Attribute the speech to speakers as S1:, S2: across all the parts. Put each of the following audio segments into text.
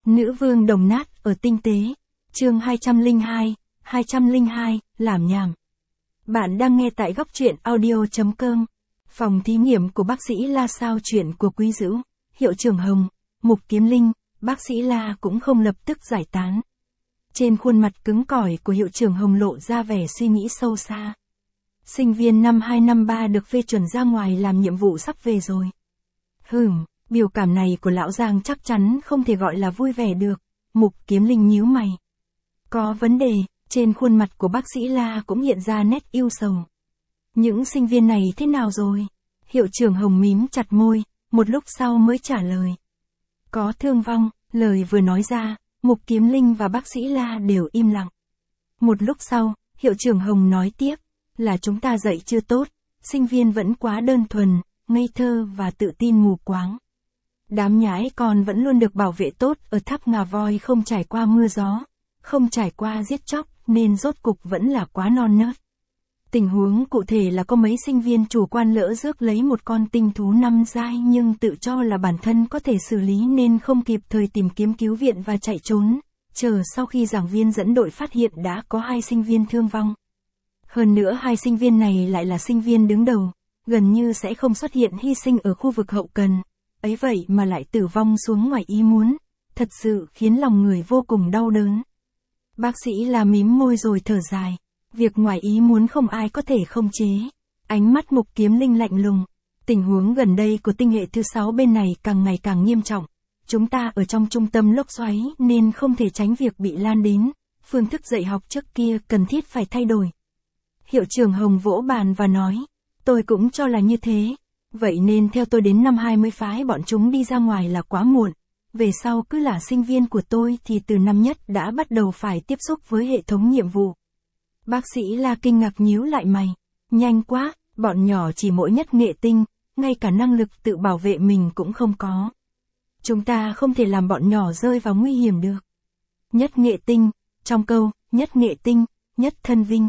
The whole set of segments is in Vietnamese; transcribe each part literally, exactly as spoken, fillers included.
S1: Nữ vương đồng nát ở tinh tế. Chương hai trăm lẻ hai, hai trăm lẻ hai, làm nhảm. Bạn đang nghe tại góc truyện audio chấm com. Phòng thí nghiệm của bác sĩ La sao chuyện của Quý Dữu, Hiệu trưởng Hồng, Mục Kiếm Linh, bác sĩ La cũng không lập tức giải tán. Trên khuôn mặt cứng cỏi của Hiệu trưởng Hồng lộ ra vẻ suy nghĩ sâu xa. Sinh viên năm hai năm ba được phê chuẩn ra ngoài làm nhiệm vụ sắp về rồi. Hừm, biểu cảm này của lão Giang chắc chắn không thể gọi là vui vẻ được. Mục Kiếm Linh nhíu mày. Có vấn đề, trên khuôn mặt của bác sĩ La cũng hiện ra nét ưu sầu. Những sinh viên này thế nào rồi? Hiệu trưởng Hồng mím chặt môi, một lúc sau mới trả lời. Có thương vong, lời vừa nói ra, Mục Kiếm Linh và bác sĩ La đều im lặng. Một lúc sau, Hiệu trưởng Hồng nói tiếp, là chúng ta dạy chưa tốt, sinh viên vẫn quá đơn thuần, ngây thơ và tự tin mù quáng. Đám nhãi con vẫn luôn được bảo vệ tốt ở tháp Ngà Voi không trải qua mưa gió, không trải qua giết chóc, nên rốt cục vẫn là quá non nớt. Tình huống cụ thể là có mấy sinh viên chủ quan lỡ rước lấy một con tinh thú năm giai nhưng tự cho là bản thân có thể xử lý nên không kịp thời tìm kiếm cứu viện và chạy trốn, chờ sau khi giảng viên dẫn đội phát hiện đã có hai sinh viên thương vong. Hơn nữa hai sinh viên này lại là sinh viên đứng đầu, gần như sẽ không xuất hiện hy sinh ở khu vực hậu cần, ấy vậy mà lại tử vong xuống ngoài ý muốn, thật sự khiến lòng người vô cùng đau đớn. Bác sĩ là mím môi rồi thở dài, việc ngoài ý muốn không ai có thể không chế. Ánh mắt Mục Kiếm Linh lạnh lùng, tình huống gần đây của tinh hệ thứ sáu bên này càng ngày càng nghiêm trọng, chúng ta ở trong trung tâm lốc xoáy nên không thể tránh việc bị lan đến, phương thức dạy học trước kia cần thiết phải thay đổi. Hiệu trưởng Hồng vỗ bàn và nói, tôi cũng cho là như thế, vậy nên theo tôi đến năm hai mới phái bọn chúng đi ra ngoài là quá muộn, về sau cứ là sinh viên của tôi thì từ năm nhất đã bắt đầu phải tiếp xúc với hệ thống nhiệm vụ. Bác sĩ La kinh ngạc nhíu lại mày, nhanh quá, bọn nhỏ chỉ mỗi nhất nghệ tinh, ngay cả năng lực tự bảo vệ mình cũng không có. Chúng ta không thể làm bọn nhỏ rơi vào nguy hiểm được. Nhất nghệ tinh, trong câu, nhất nghệ tinh, nhất thân vinh.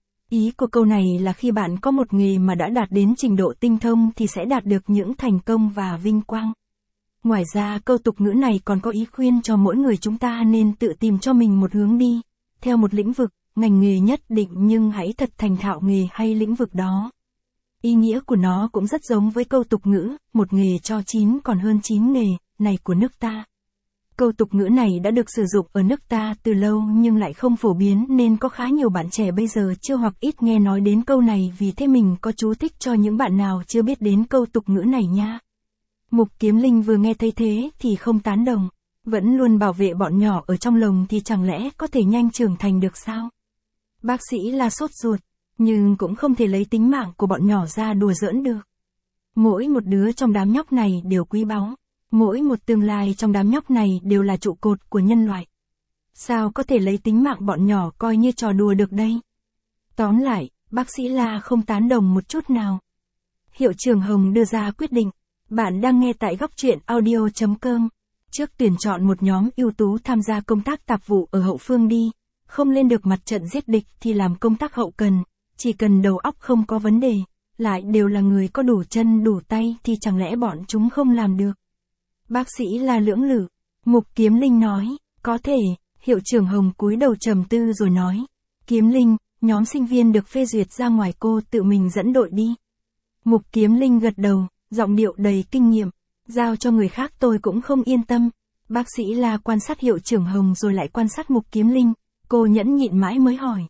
S1: Ý của câu này là khi bạn có một nghề mà đã đạt đến trình độ tinh thông thì sẽ đạt được những thành công và vinh quang. Ngoài ra câu tục ngữ này còn có ý khuyên cho mỗi người chúng ta nên tự tìm cho mình một hướng đi, theo một lĩnh vực, ngành nghề nhất định nhưng hãy thật thành thạo nghề hay lĩnh vực đó. Ý nghĩa của nó cũng rất giống với câu tục ngữ, một nghề cho chín còn hơn chín nghề, này của nước ta. Câu tục ngữ này đã được sử dụng ở nước ta từ lâu nhưng lại không phổ biến nên có khá nhiều bạn trẻ bây giờ chưa hoặc ít nghe nói đến câu này, vì thế mình có chú thích cho những bạn nào chưa biết đến câu tục ngữ này nha. Mục Kiếm Linh vừa nghe thấy thế thì không tán đồng, vẫn luôn bảo vệ bọn nhỏ ở trong lồng thì chẳng lẽ có thể nhanh trưởng thành được sao? Bác sĩ La sốt ruột, nhưng cũng không thể lấy tính mạng của bọn nhỏ ra đùa giỡn được. Mỗi một đứa trong đám nhóc này đều quý báu, mỗi một tương lai trong đám nhóc này đều là trụ cột của nhân loại. Sao có thể lấy tính mạng bọn nhỏ coi như trò đùa được đây? Tóm lại, bác sĩ La không tán đồng một chút nào. Hiệu trưởng Hồng đưa ra quyết định. Bạn đang nghe tại góc truyện audio chấm com. Trước tuyển chọn một nhóm ưu tú tham gia công tác tạp vụ ở hậu phương đi, không lên được mặt trận giết địch thì làm công tác hậu cần, chỉ cần đầu óc không có vấn đề, lại đều là người có đủ chân đủ tay thì chẳng lẽ bọn chúng không làm được. Bác sĩ là lưỡng lự, Mục Kiếm Linh nói, có thể. Hiệu trưởng Hồng cúi đầu trầm tư rồi nói, Kiếm Linh, nhóm sinh viên được phê duyệt ra ngoài cô tự mình dẫn đội đi. Mục Kiếm Linh gật đầu, giọng điệu đầy kinh nghiệm, giao cho người khác tôi cũng không yên tâm. Bác sĩ La quan sát Hiệu trưởng Hồng rồi lại quan sát Mục Kiếm Linh, cô nhẫn nhịn mãi mới hỏi.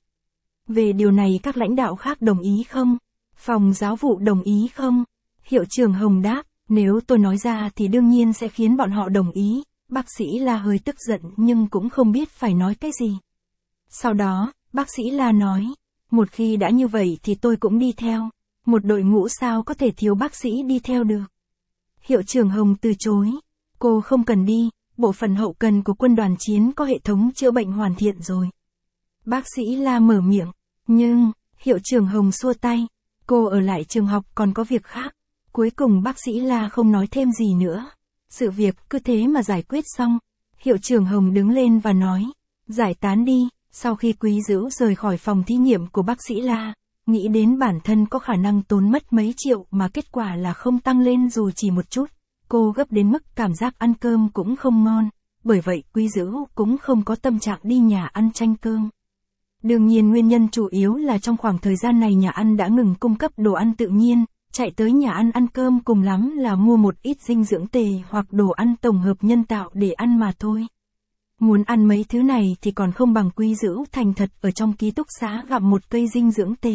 S1: Về điều này các lãnh đạo khác đồng ý không? Phòng giáo vụ đồng ý không? Hiệu trưởng Hồng đáp, nếu tôi nói ra thì đương nhiên sẽ khiến bọn họ đồng ý. Bác sĩ La hơi tức giận nhưng cũng không biết phải nói cái gì. Sau đó, bác sĩ La nói, một khi đã như vậy thì tôi cũng đi theo. Một đội ngũ sao có thể thiếu bác sĩ đi theo được. Hiệu trưởng Hồng từ chối. Cô không cần đi, bộ phận hậu cần của quân đoàn chiến có hệ thống chữa bệnh hoàn thiện rồi. Bác sĩ La mở miệng. Nhưng, hiệu trưởng Hồng xua tay. Cô ở lại trường học còn có việc khác. Cuối cùng bác sĩ La không nói thêm gì nữa. Sự việc cứ thế mà giải quyết xong. Hiệu trưởng Hồng đứng lên và nói, giải tán đi. Sau khi Quý Dữu rời khỏi phòng thí nghiệm của bác sĩ La, nghĩ đến bản thân có khả năng tốn mất mấy triệu mà kết quả là không tăng lên dù chỉ một chút, cô gấp đến mức cảm giác ăn cơm cũng không ngon, bởi vậy Quý Dữ cũng không có tâm trạng đi nhà ăn tranh cơm. Đương nhiên nguyên nhân chủ yếu là trong khoảng thời gian này nhà ăn đã ngừng cung cấp đồ ăn tự nhiên, chạy tới nhà ăn ăn cơm cùng lắm là mua một ít dinh dưỡng tề hoặc đồ ăn tổng hợp nhân tạo để ăn mà thôi. Muốn ăn mấy thứ này thì còn không bằng Quý Dữ thành thật ở trong ký túc xá gặm một cây dinh dưỡng tề.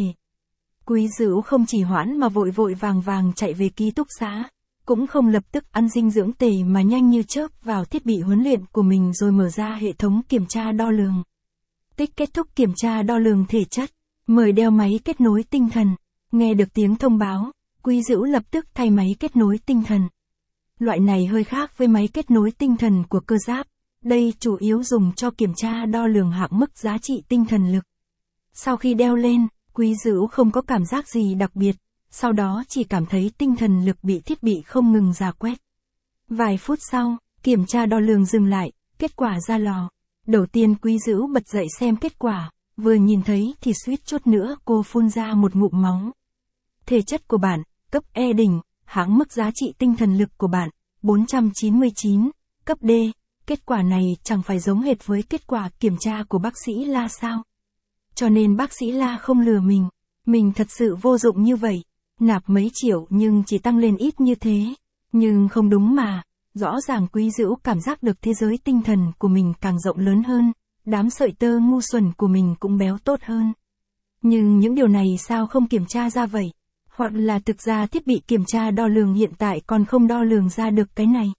S1: Quý Dữ không chỉ hoãn mà vội vội vàng vàng chạy về ký túc xá, cũng không lập tức ăn dinh dưỡng tề mà nhanh như chớp vào thiết bị huấn luyện của mình rồi mở ra hệ thống kiểm tra đo lường. Tích kết thúc kiểm tra đo lường thể chất, mời đeo máy kết nối tinh thần. Nghe được tiếng thông báo, Quý Dữ lập tức thay máy kết nối tinh thần. Loại này hơi khác với máy kết nối tinh thần của cơ giáp, đây chủ yếu dùng cho kiểm tra đo lường hạn mức giá trị tinh thần lực. Sau khi đeo lên, Quý Dữ không có cảm giác gì đặc biệt, sau đó chỉ cảm thấy tinh thần lực bị thiết bị không ngừng rà quét. Vài phút sau, kiểm tra đo lường dừng lại, kết quả ra lò. Đầu tiên Quý Dữ bật dậy xem kết quả, vừa nhìn thấy thì suýt chút nữa cô phun ra một ngụm máu. Thể chất của bạn, cấp E đỉnh, hạn mức giá trị tinh thần lực của bạn, bốn trăm chín mươi chín, cấp D. Kết quả này chẳng phải giống hệt với kết quả kiểm tra của bác sĩ La sao? Cho nên bác sĩ La không lừa mình, mình thật sự vô dụng như vậy, nạp mấy triệu nhưng chỉ tăng lên ít như thế. Nhưng không đúng mà, rõ ràng Quý Dữ cảm giác được thế giới tinh thần của mình càng rộng lớn hơn, đám sợi tơ ngu xuẩn của mình cũng béo tốt hơn. Nhưng những điều này sao không kiểm tra ra vậy? Hoặc là thực ra thiết bị kiểm tra đo lường hiện tại còn không đo lường ra được cái này.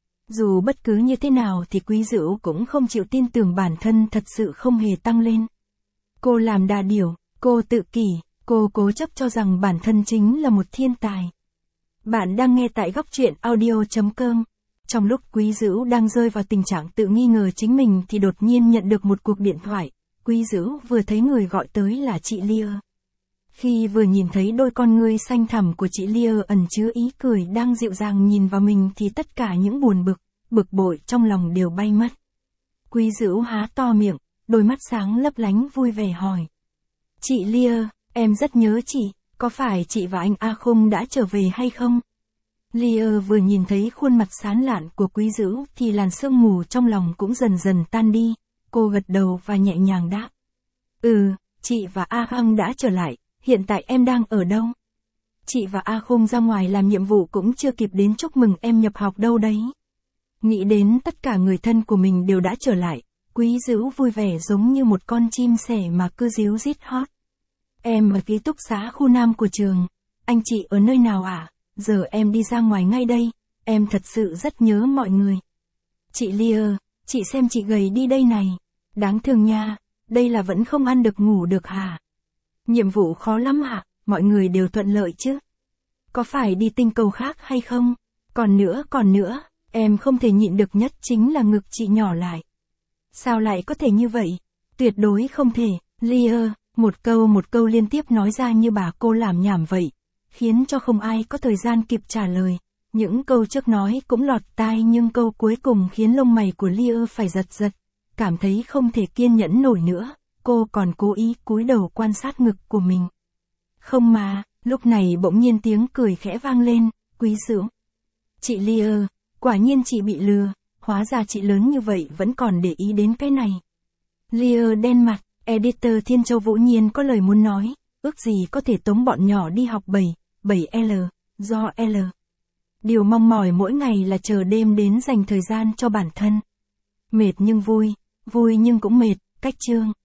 S1: Dù bất cứ như thế nào thì Quý Dữ cũng không chịu tin tưởng bản thân thật sự không hề tăng lên. Cô làm đà điểu, cô tự kỷ, cô cố chấp cho rằng bản thân chính là một thiên tài. Bạn đang nghe tại góc truyện audio chấm com. Trong lúc Quý Dữ đang rơi vào tình trạng tự nghi ngờ chính mình thì đột nhiên nhận được một cuộc điện thoại. Quý Dữ vừa thấy người gọi tới là chị Lia. Khi vừa nhìn thấy đôi con ngươi xanh thẳm của chị Lia ẩn chứa ý cười đang dịu dàng nhìn vào mình thì tất cả những buồn bực, bực bội trong lòng đều bay mất. Quý Dữ há to miệng, đôi mắt sáng lấp lánh vui vẻ hỏi. Chị Lia, em rất nhớ chị, có phải chị và anh A Khung đã trở về hay không? Lia vừa nhìn thấy khuôn mặt sáng lạn của Quý Dữ thì làn sương mù trong lòng cũng dần dần tan đi, cô gật đầu và nhẹ nhàng đáp. Ừ, chị và A Khung đã trở lại, hiện tại em đang ở đâu? Chị và A Khung ra ngoài làm nhiệm vụ cũng chưa kịp đến chúc mừng em nhập học đâu đấy. Nghĩ đến tất cả người thân của mình đều đã trở lại, Quý Dữ vui vẻ giống như một con chim sẻ mà cứ ríu rít hót. Em ở ký túc xá khu Nam của trường. Anh chị ở nơi nào ạ? À? Giờ em đi ra ngoài ngay đây, em thật sự rất nhớ mọi người. Chị Lia, chị xem chị gầy đi đây này. Đáng thương nha, đây là vẫn không ăn được ngủ được hả? Nhiệm vụ khó lắm hả? Mọi người đều thuận lợi chứ? Có phải đi tinh cầu khác hay không? Còn nữa còn nữa, em không thể nhịn được nhất chính là ngực chị nhỏ lại. Sao lại có thể như vậy? Tuyệt đối không thể, Lia, một câu một câu liên tiếp nói ra như bà cô làm nhảm vậy, khiến cho không ai có thời gian kịp trả lời. Những câu trước nói cũng lọt tai nhưng câu cuối cùng khiến lông mày của Lia phải giật giật, cảm thấy không thể kiên nhẫn nổi nữa, cô còn cố ý cúi đầu quan sát ngực của mình. Không mà, lúc này bỗng nhiên tiếng cười khẽ vang lên, Quý Dữ. Chị Lia, quả nhiên chị bị lừa, hóa ra chị lớn như vậy vẫn còn để ý đến cái này. Lia đen mặt, editor Thiên Châu Vũ Nhiên có lời muốn nói, ước gì có thể tống bọn nhỏ đi học bảy, bảy L, do L. Điều mong mỏi mỗi ngày là chờ đêm đến dành thời gian cho bản thân. Mệt nhưng vui, vui nhưng cũng mệt, cách chương.